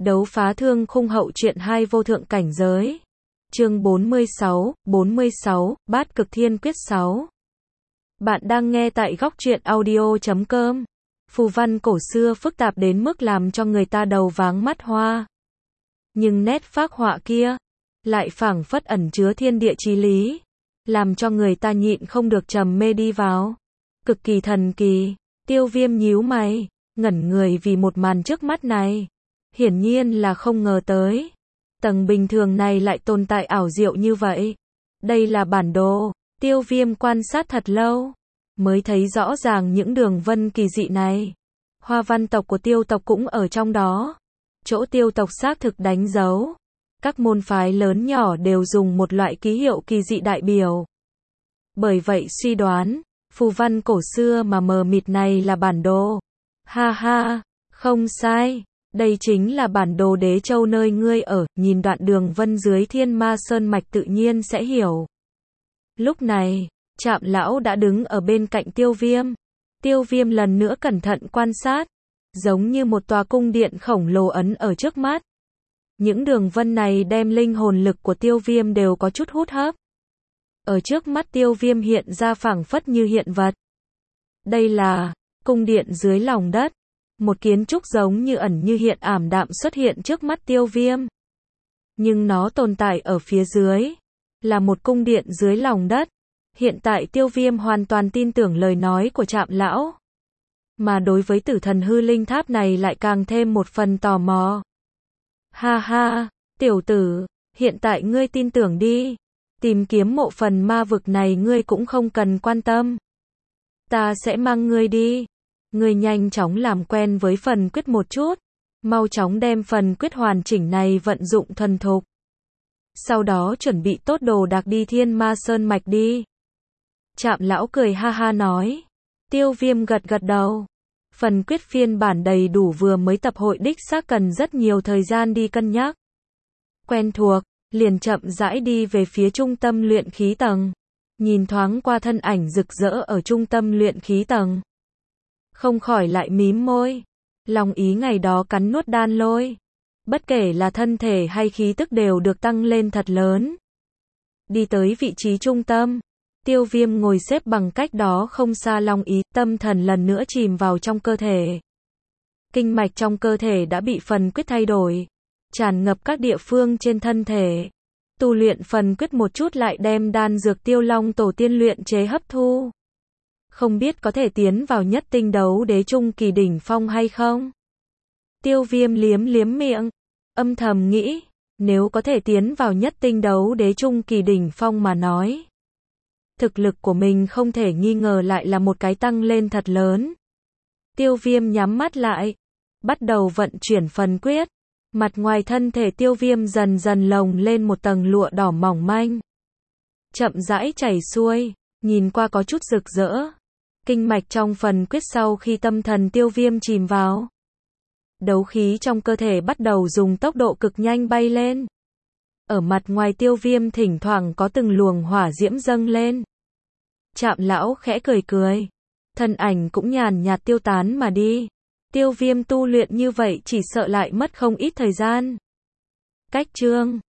Đấu phá thương khung hậu truyện 2 vô thượng cảnh giới. Chương 46, Bát Cực Thiên Quyết 6. Bạn đang nghe tại góc truyện audio.com. Phù văn cổ xưa phức tạp đến mức làm cho người ta đầu váng mắt hoa. Nhưng nét phác họa kia lại phảng phất ẩn chứa thiên địa chí lý, làm cho người ta nhịn không được trầm mê đi vào. Cực kỳ thần kỳ. Tiêu Viêm nhíu mày, ngẩn người vì một màn trước mắt này. Hiển nhiên là không ngờ tới. Tầng bình thường này lại tồn tại ảo diệu như vậy. Đây là bản đồ. Tiêu Viêm quan sát thật lâu, mới thấy rõ ràng những đường vân kỳ dị này. Hoa văn tộc của Tiêu tộc cũng ở trong đó. Chỗ Tiêu tộc xác thực đánh dấu. Các môn phái lớn nhỏ đều dùng một loại ký hiệu kỳ dị đại biểu. Bởi vậy suy đoán, phù văn cổ xưa mà mờ mịt này là bản đồ. Ha ha, không sai. Đây chính là bản đồ Đế Châu nơi ngươi ở, nhìn đoạn đường vân dưới Thiên Ma Sơn mạch tự nhiên sẽ hiểu. Lúc này, Trạm lão đã đứng ở bên cạnh Tiêu Viêm. Tiêu Viêm lần nữa cẩn thận quan sát, giống như một tòa cung điện khổng lồ ấn ở trước mắt. Những đường vân này đem linh hồn lực của Tiêu Viêm đều có chút hút hấp. Ở trước mắt Tiêu Viêm hiện ra phảng phất như hiện vật. Đây là cung điện dưới lòng đất. Một kiến trúc giống như ẩn như hiện ảm đạm xuất hiện trước mắt Tiêu Viêm. Nhưng nó tồn tại ở phía dưới, là một cung điện dưới lòng đất. Hiện tại Tiêu Viêm hoàn toàn tin tưởng lời nói của Trạm lão. Mà đối với Tử Thần Hư Linh Tháp này lại càng thêm một phần tò mò. Ha ha, tiểu tử, hiện tại ngươi tin tưởng đi. Tìm kiếm mộ phần ma vực này ngươi cũng không cần quan tâm. Ta sẽ mang ngươi đi. Ngươi nhanh chóng làm quen với phần quyết một chút. Mau chóng đem phần quyết hoàn chỉnh này vận dụng thuần thục. Sau đó chuẩn bị tốt đồ đạc đi Thiên Ma Sơn mạch đi. Trạm lão cười ha ha nói. Tiêu Viêm gật gật đầu. Phần quyết phiên bản đầy đủ vừa mới tập hội đích xác cần rất nhiều thời gian đi cân nhắc. Quen thuộc, liền chậm rãi đi về phía trung tâm luyện khí tầng. Nhìn thoáng qua thân ảnh rực rỡ ở trung tâm luyện khí tầng. Không khỏi lại mím môi. Lòng ý ngày đó cắn nuốt đan lôi. Bất kể là thân thể hay khí tức đều được tăng lên thật lớn. Đi tới vị trí trung tâm. Tiêu Viêm ngồi xếp bằng cách đó không xa lòng ý, tâm thần lần nữa chìm vào trong cơ thể. Kinh mạch trong cơ thể đã bị phần quyết thay đổi. Tràn ngập các địa phương trên thân thể. Tu luyện phần quyết một chút lại đem đan dược Tiêu Long tổ tiên luyện chế hấp thu. Không biết có thể tiến vào nhất tinh đấu đế trung kỳ đỉnh phong hay không? Tiêu Viêm liếm liếm miệng, âm thầm nghĩ, nếu có thể tiến vào nhất tinh đấu đế trung kỳ đỉnh phong mà nói. Thực lực của mình không thể nghi ngờ lại là một cái tăng lên thật lớn. Tiêu Viêm nhắm mắt lại, bắt đầu vận chuyển phần quyết. Mặt ngoài thân thể Tiêu Viêm dần dần lồng lên một tầng lụa đỏ mỏng manh. Chậm rãi chảy xuôi, nhìn qua có chút rực rỡ. Kinh mạch trong phần quyết sau khi tâm thần Tiêu Viêm chìm vào. Đấu khí trong cơ thể bắt đầu dùng tốc độ cực nhanh bay lên. Ở mặt ngoài Tiêu Viêm thỉnh thoảng có từng luồng hỏa diễm dâng lên. Trạm lão khẽ cười cười. Thân ảnh cũng nhàn nhạt tiêu tán mà đi. Tiêu Viêm tu luyện như vậy chỉ sợ lại mất không ít thời gian. Cách chương